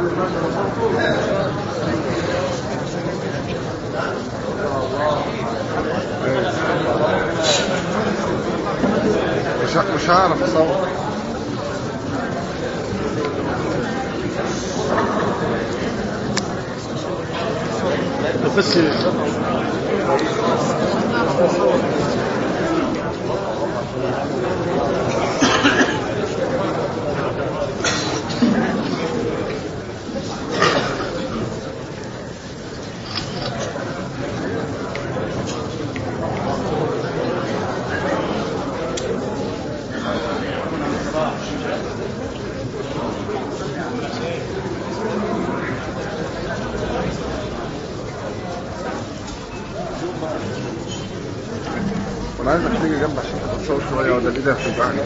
مش هعرف اصور. بس انا عايزك تيجي جنب عشان تتصور شويه ولا الايد هتوجعني.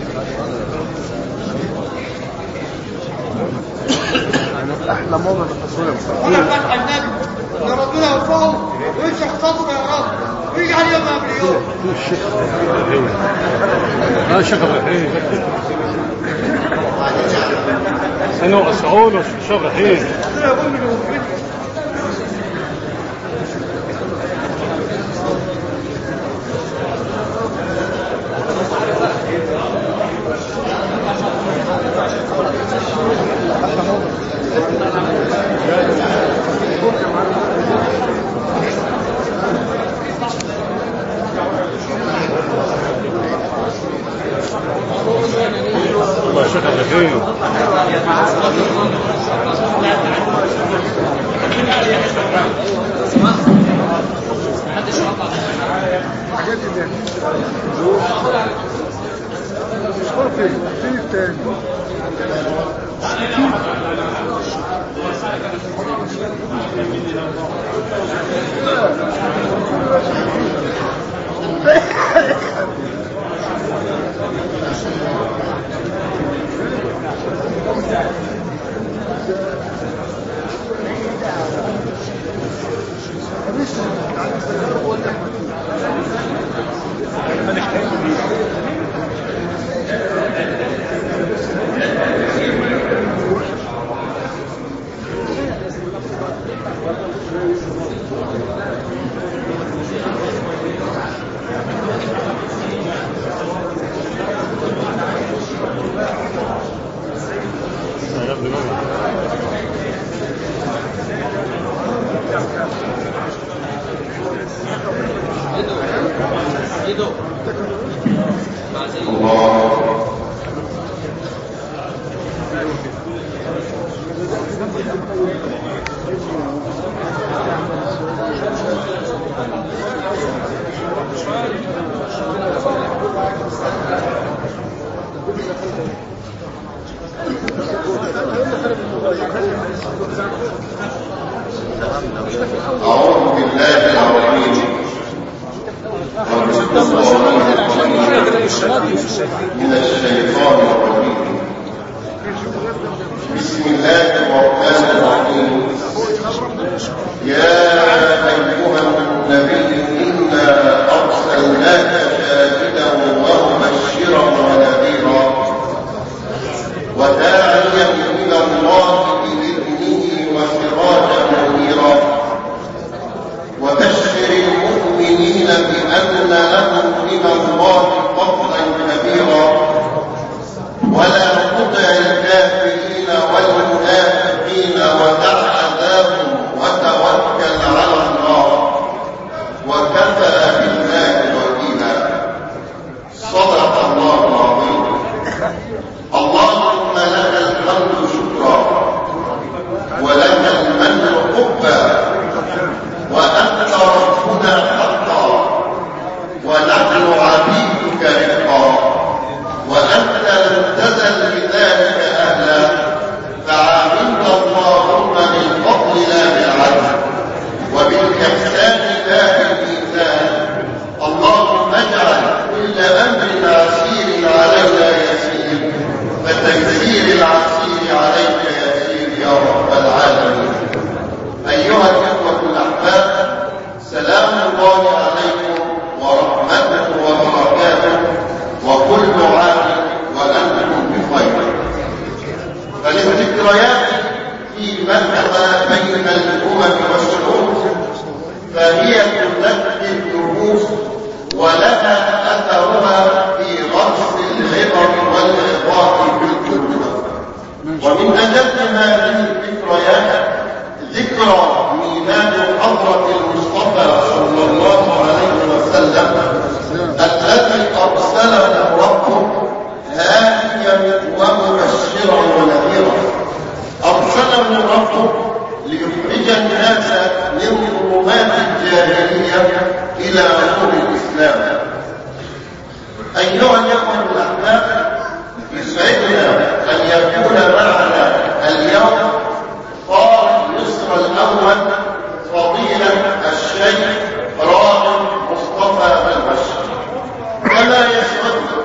احلى موضوع التصوير انا فتح النبي يا ربنا يرفعه ويشرح صدره يا رب ويجعل يوم قبل يوم. لا شكرا الحين انا اسعول شكرا الحين الله شكرا الحين حاجات اللي فين التاني أعوذ بالله العظيم من الشيطان الرجيم. بسم الله الرحمن الرحيم. يا أيها النبي إنا أرسلناك شاهدا ومبشرا ونذيرا وداعيا إلى الله بإذنه وسراجا منيرا وبشر المؤمنين بأن لهم من الله فضلا كبيرا ولا تطع الكافرين والمنافقين ودع أذاهم وتوكل على الله وكفى بالله وكيلا. صدق الله العظيم. اللهم لك الحمد شكرا ولك المن حبا وأنت ربنا حقا ونحن عبيدك رقا وأنت لم تزل بذلك أهلا فعاملت اللهم بالفضل لا بالعدل وبالإحسان لا بالميزان. اللهم اجعل كل أمر عسير علينا يسير فتيسير العسير عليك يسير يا رب العالمين. أيها الإخوة الأحباب، سلام الله عليكم ورحمته وبركاته وكل عام وأنتم بخير. فللذكريات في أيها الإخوة الأحباب، يسعدنا أن يكون معنا اليوم قائد مصر الأول فضيلة الشيخ راغب مصطفى البشر. كما يسعدنا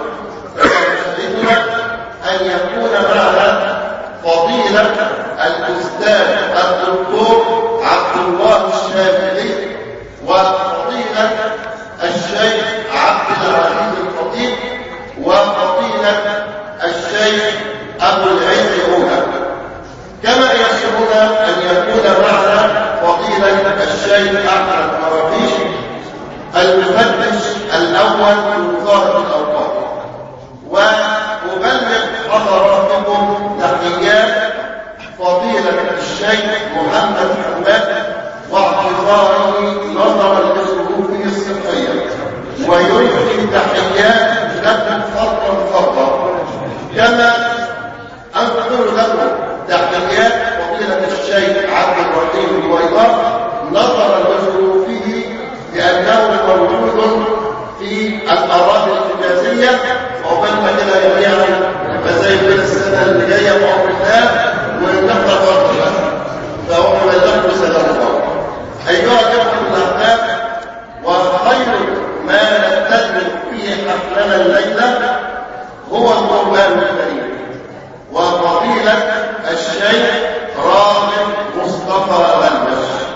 أن يكون معنا فضيلة الأستاذ الدكتور عبد الله الشافعي وفضيلة الشيخ عبد العزيز الخطيب وفضيلة الشيخ أبو العز عودة. كما يسرنا أن يكون معنا فضيلة الشيخ أحمد مراكش المفتش الأول في وزارة الأوقاف. وأبلغ حضراتكم تحيات فضيلة الشيخ محمد حماد واعتذاره نظرا لظروفه الصحية، ويلقي تحيات لكم فضلا. كما أنقل لكم تحيات فضيلة الشيخ عبد الرحيم الويضاء نظرا لظروفه لأنه موجود في الأراضي الحجازية، وقلنا كده جميعا فزي السنة اللي جاية بأمر الله ونحن فرقنا فهو مبلغ سلام الله. أيها الأخوة الأحباب، وخير ما نتدرك فيه حفلنا الليلة هو القرآن الكريم وفضيلة الشيخ راغب مصطفى البشر.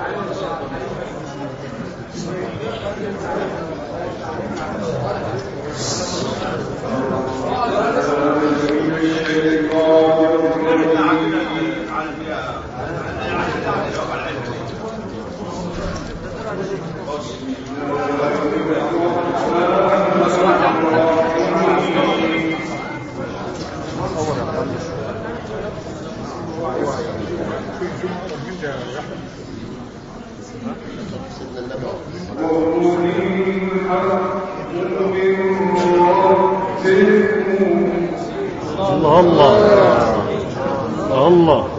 الله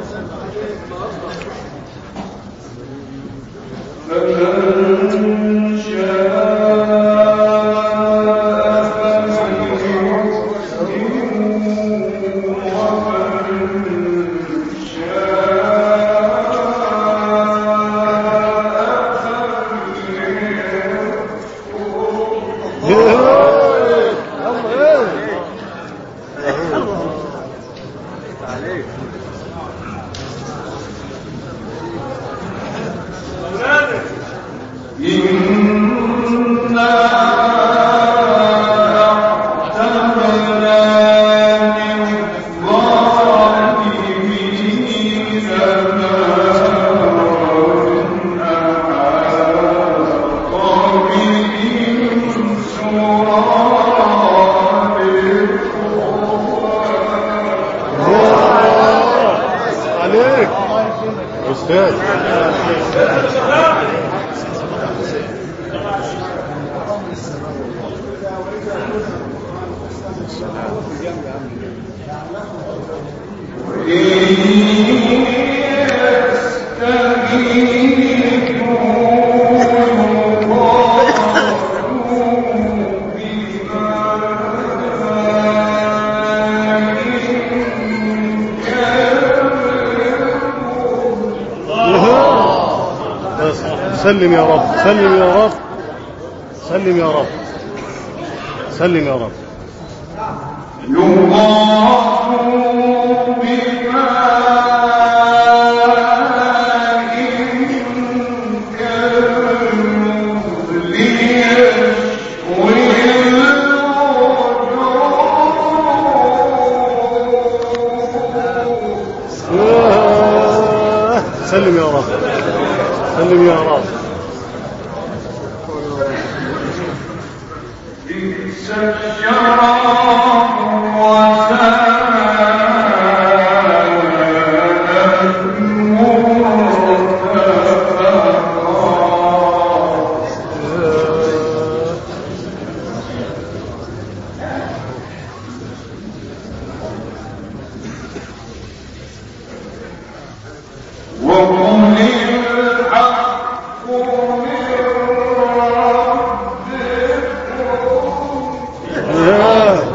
سلم يا رب، سلم يا رب، سلم يا رب، سلم يا رب. سلم يا رب، سلم يا رب.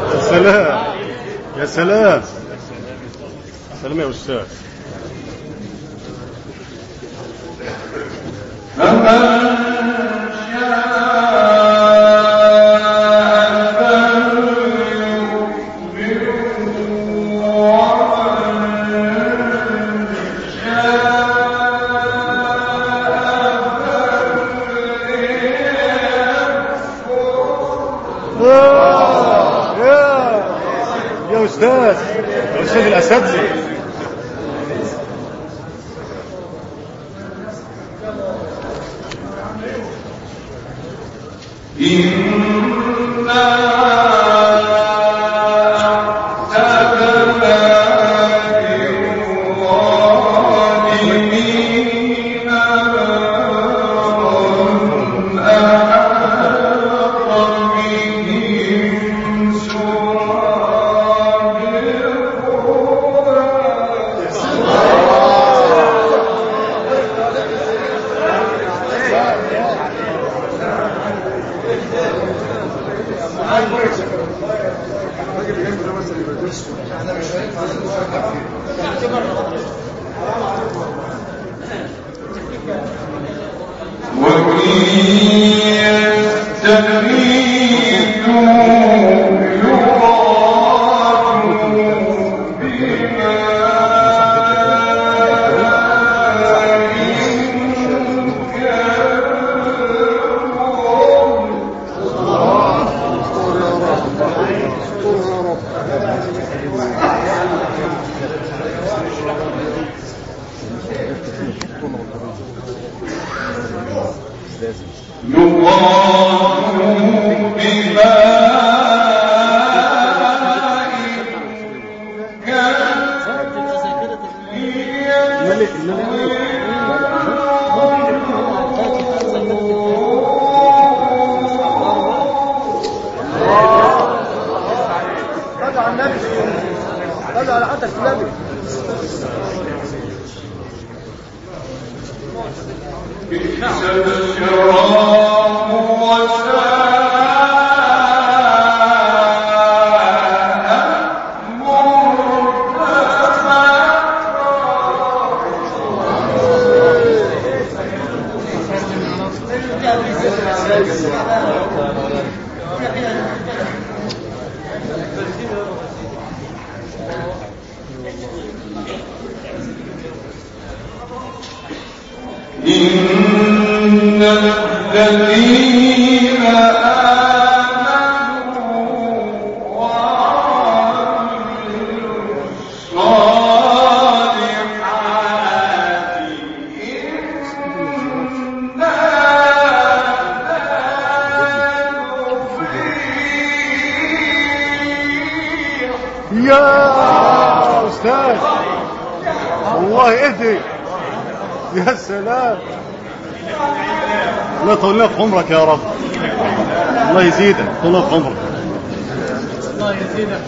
يا سلام يا سلام سلام يا أستاذ. يا أستاذ الأساتذة. إن الذين آمنوا وعملوا الصالحات إنا يا أستاذ الله يهدي. يا سلام الله يطول لنا في عمرك يا رب. الله يزيدك يطول لنا في عمرك. الله يزيدك.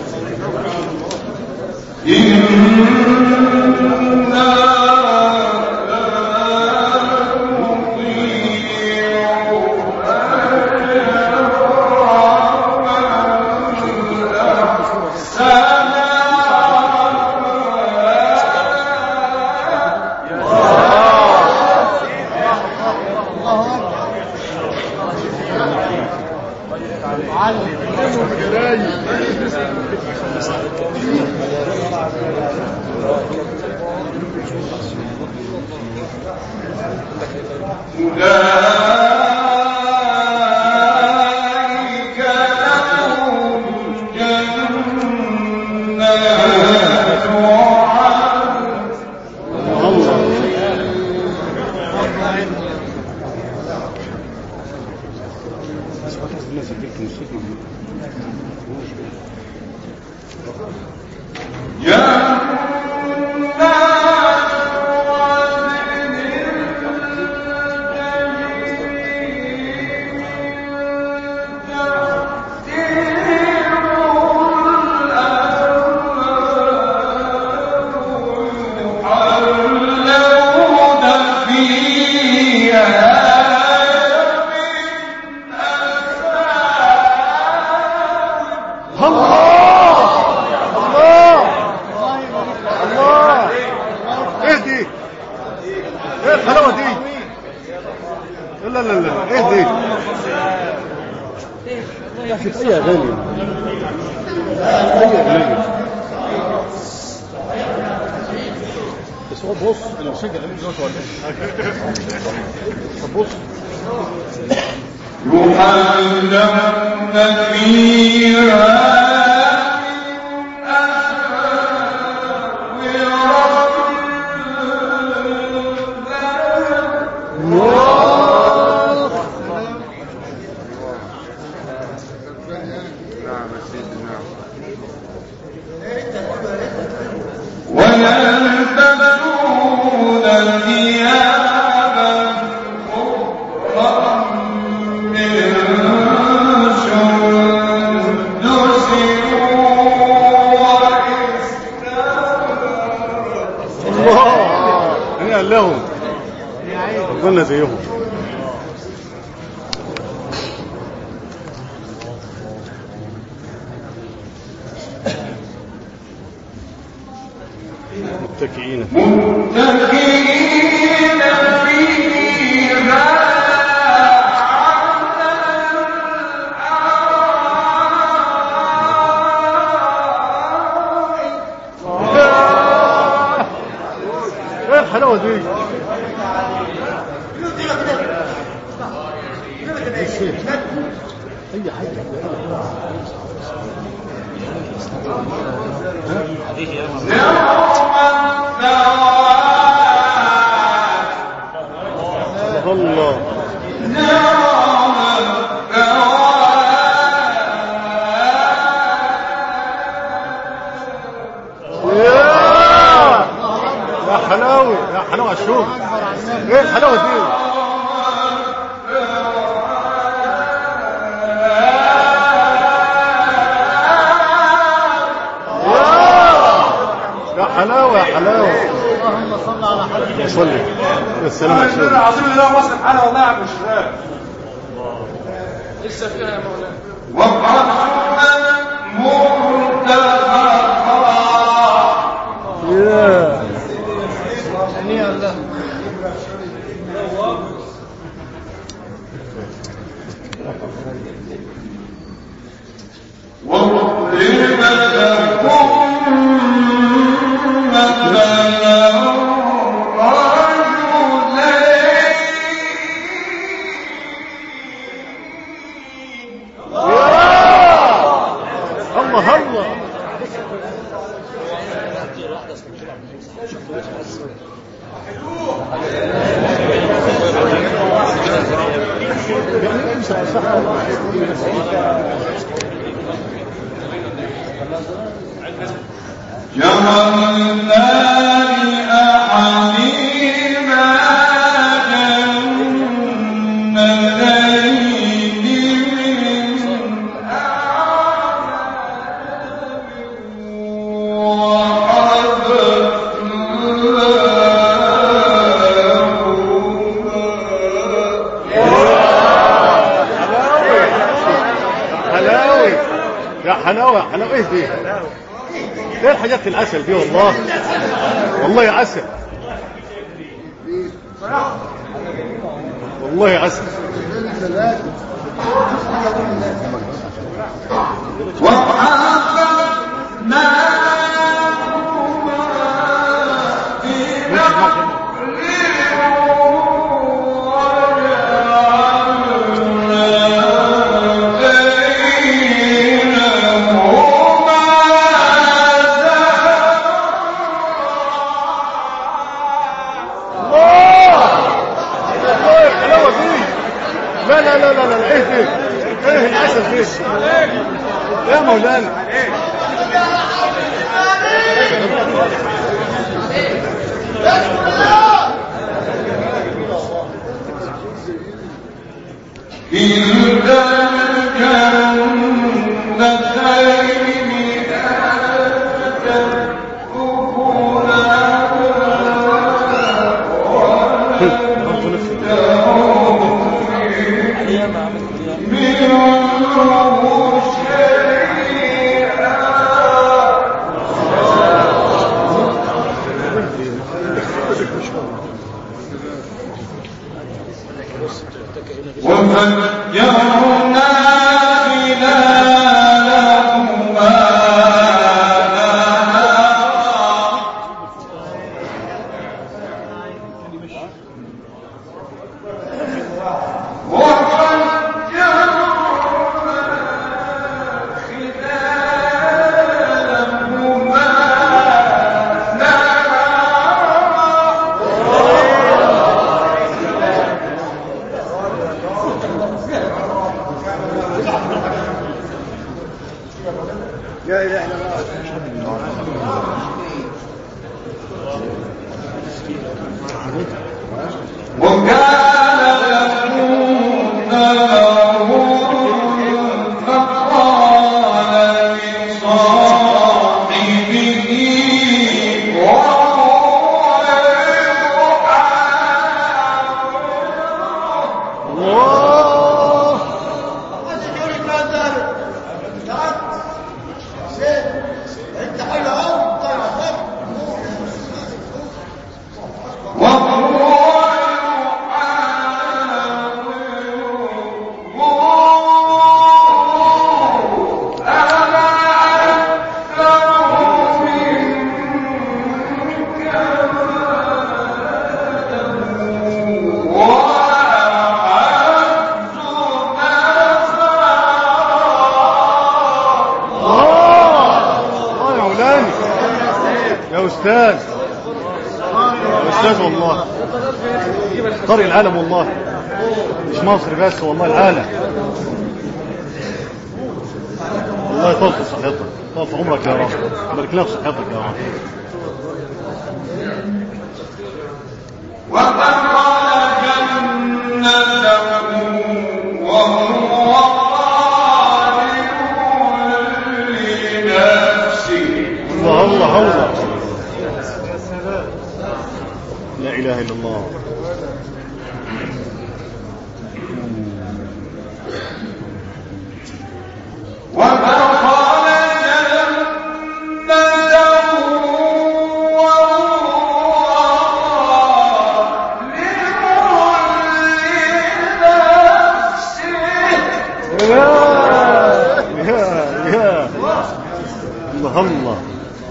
الله احذف اي اغاني، اي اغاني. بس هو بص انا بشجع الامين دلوقتي ولا ايه؟ طب بص يحلون فيها نعم يا سيدي نعم. ويلبسون ثيابا خضرا من سندس واستبرق. الله مين قال لهم؟ قلنا زيهم. متكئين متكئين فيها ايه الحلاوه دي؟ اي حاجه الله. يا حلاوه يا حلاوه الشوف. ايه الحلاوه دي؟ يا حلاوه يا حلاوه. اللهم صل على حبيبك. صلي السلام عليكم. العظيم اللي هو واصل معانا والله يا عم الشباب. لسه فيها يا مولانا. هنيئا له. واضرب لهم مثلا الله الله. جعلنا لأحدهما جنتين من أعناب حلاوي يا حلاوه يا حلاوه. ايه دي؟ ايه الحاجات العسل دي؟ والله والله عسل، والله عسل. لا لا لا لا لا. ايه دي؟ ايه العسل دي يا مولانا؟ كلتا الجنتين آتت وفجرنا خلالها لا اله الا الله. أستاذ والله قارئ العالم والله مش مصر بس والله العالم والله يطول في صحتك يطول في عمرك يا رب يبارك لنا في صحتك يا رب الله الله لا إله إلا الله الله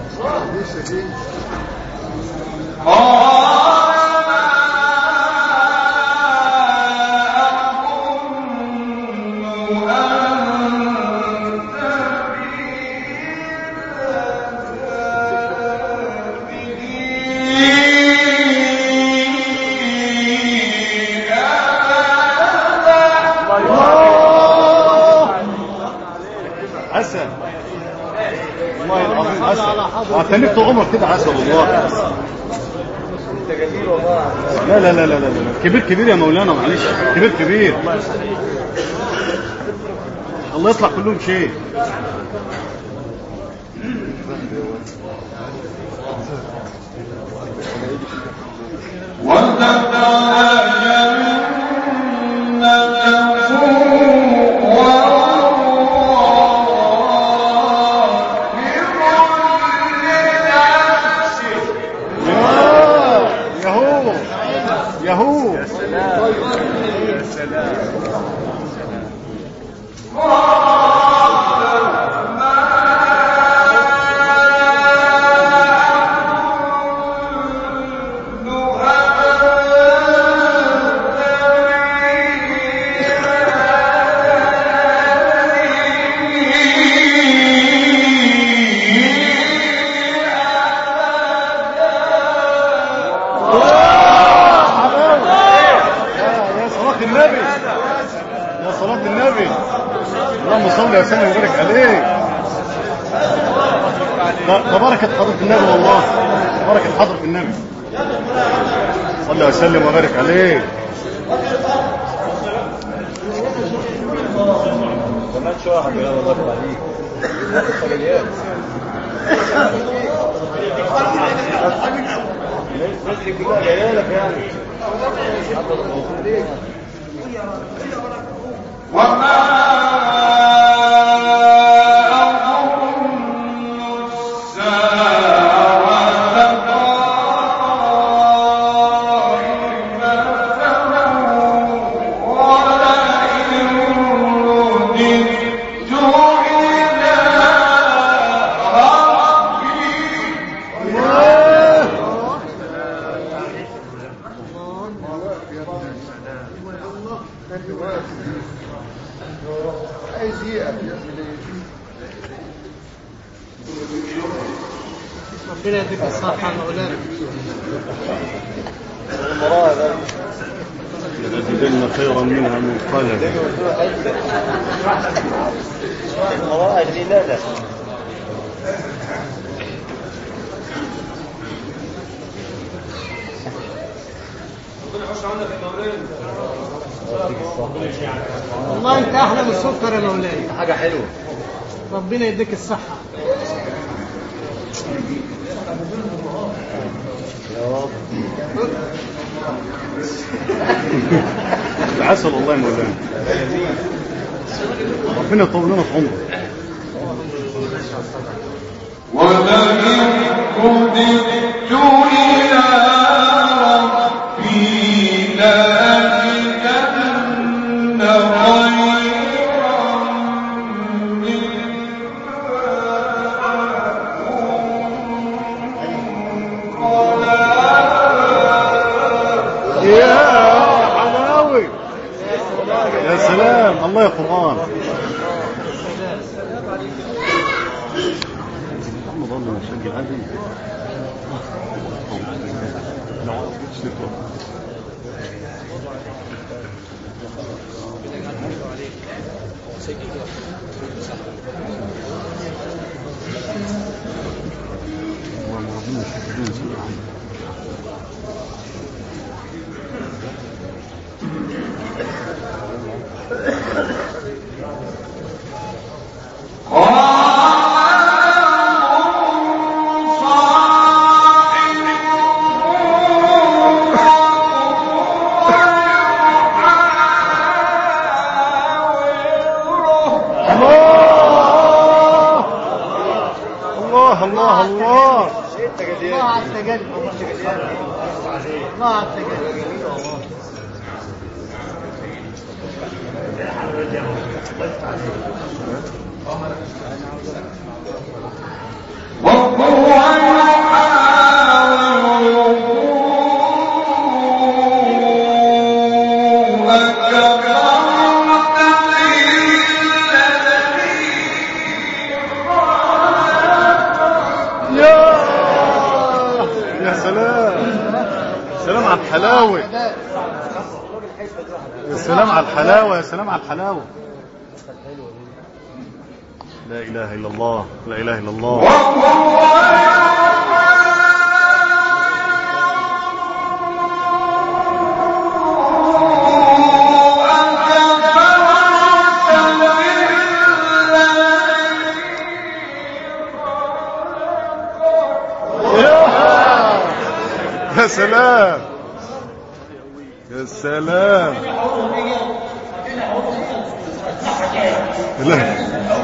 عسل والله العظيم عسل وهتنك طول عمرك كده عسل والله لا لا لا لا لا كبير كبير يا مولانا معلش كبير كبير الله يطلع كلهم شيء يهو يا سلام يا صلاة النبي اللهم صل وسلم وبارك عليه تباركت حضرة النبي والله تباركت حضرة النبي صلى وسلم وبارك عليه كمان شو واحد يا الله عليك الصليات ليش كده جايه لك يعني وما ربنا يديك الصحة مولانا. لنجدن خيرا منها منقلبا. والله انت احلى من السكر يا مولاي. حاجة حلوة. ربنا يديك الصحة يا رب. العسل والله يا مولانا. ربنا يطول لنا في عمره. ولئن رددت إلى ربي لأجدن خيرا يا حلاوي يا سلام. الله يا قرآن. محمد الله مشجع هذه. الله الله. الله على التجلي. الله على التجلي. وهو يا سلام. سلام على الحلاوة. يا سلام على الحلاوة. يا سلام على الحلاوة. لا إله إلا الله. لا إله إلا الله. يا سلام. يا سلام. لا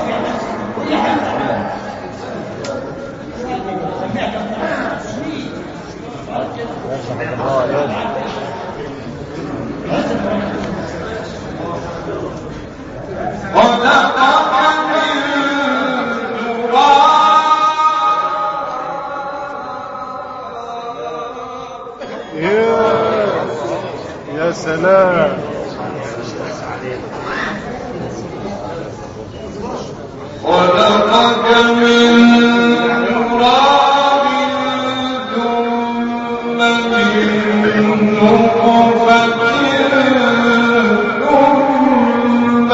يا سلام. ولقد من تراب ثم من نطفة ثم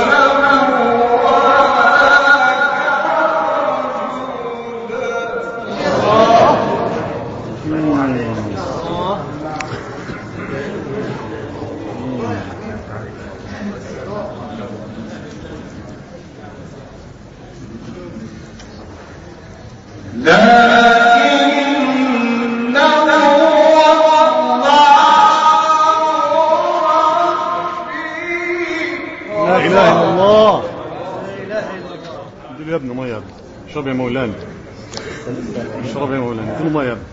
يا ابن ميه يا ابن. اشرب يا مولانا. اشرب يا مولانا. اديله ميه يا ابن.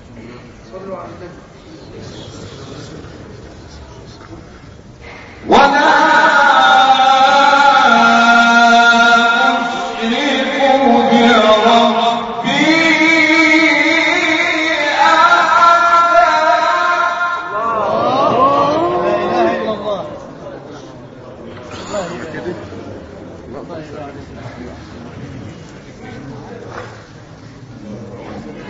ولا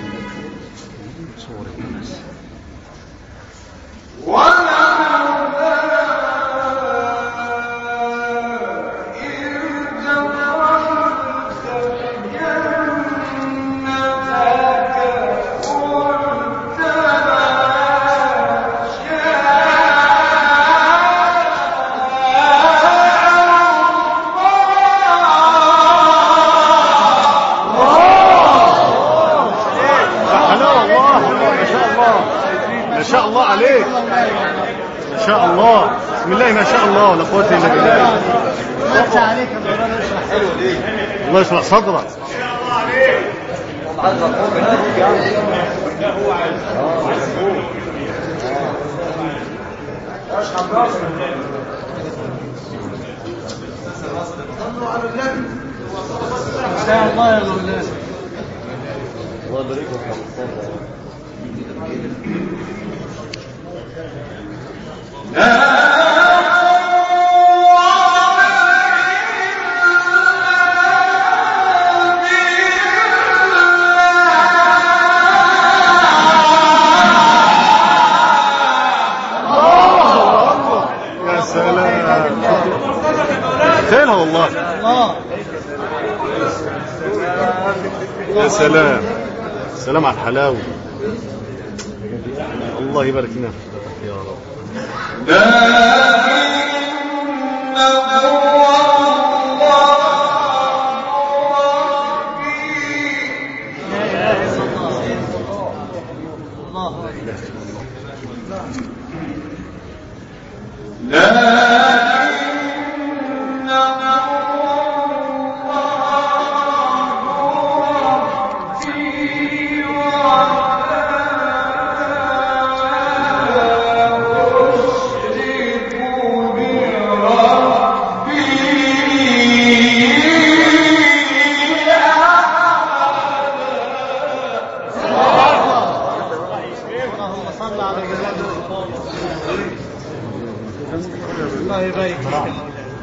ولا ما شاء الله عليك، ما شاء الله، بسم الله ما شاء الله، ولا قوة الا بالله. الله يشرح صدرك. الله يا مولانا. الله يبارك لك. يا سلام، تيلها والله. يا سلام، سلام على الحلاوة. الله يبارك لنا يا رب. الله يبارك فيك.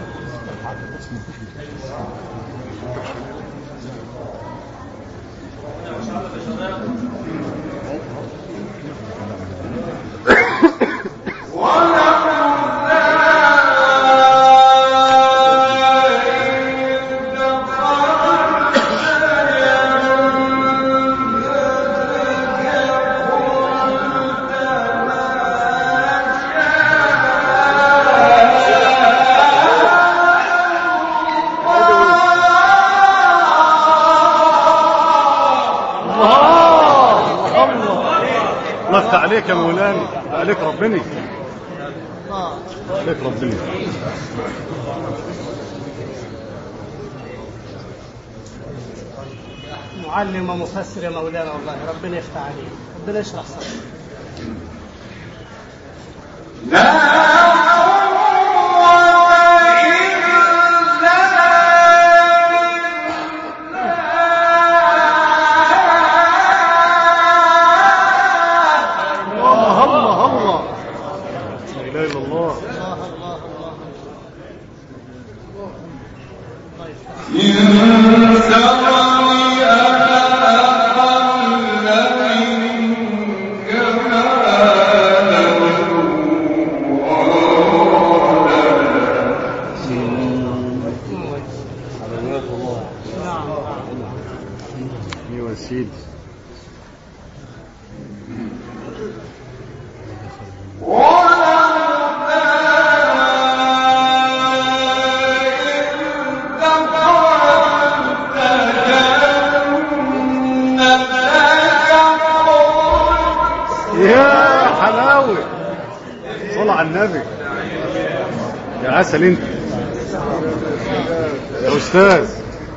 عليك يا مولانا، عليك ربنا، عليك ربنا. معلم ومفسر يا مولانا، والله ربنا يفتح عليك، ربنا يشرح صدرك. يا عسل انت يا استاذ.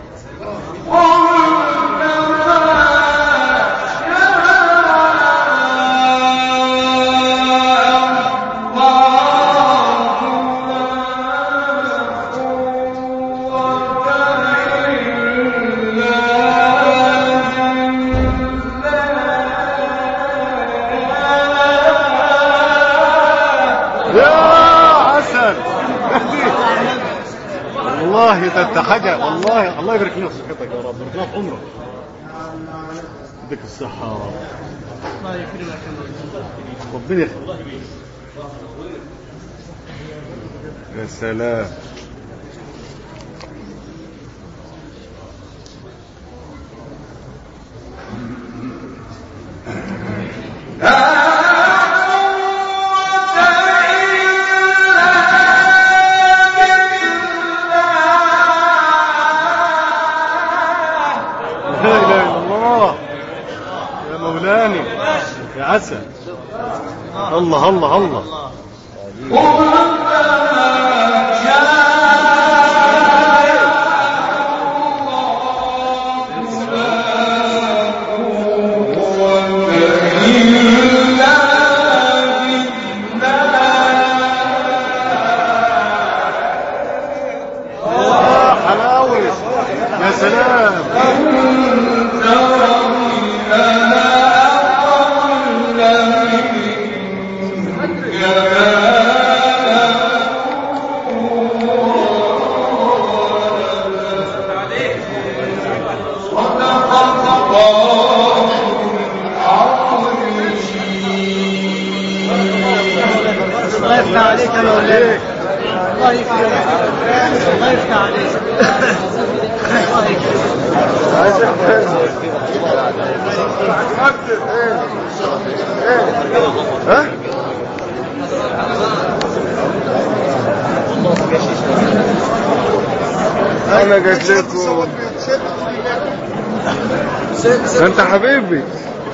والله انت حاجه، والله الله يبارك لنا في صحتك يا رب، يبارك لنا في عمرك، يديك الصحه يا رب. الله يكرمك ربنا يخليك. يا سلام. مولانا يا عسل. الله الله الله. يا سلام. الله يفتح عليك يا مولانا. الله يفتح عليك. الله يفتح عليك. ها؟ انا جيت لكم. انت حبيبي.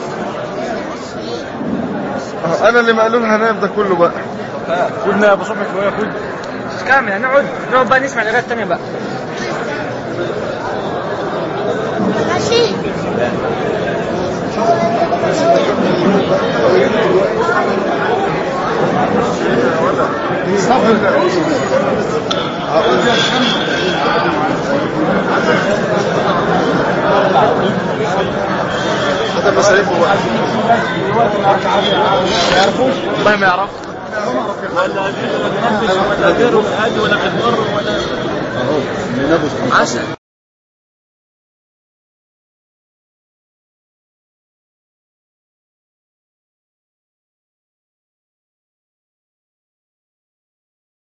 انا اللي مقلول هنام ده كله بقى. كنا يا ابو صبحي شويه كل مش كامل هنقعد بقى نسمع الاغاني الثانيه بقى. ماشي. هذا مصاريفه بقى. والله ما يعرف ولا غيره هادي ولا غدار ولا عسل.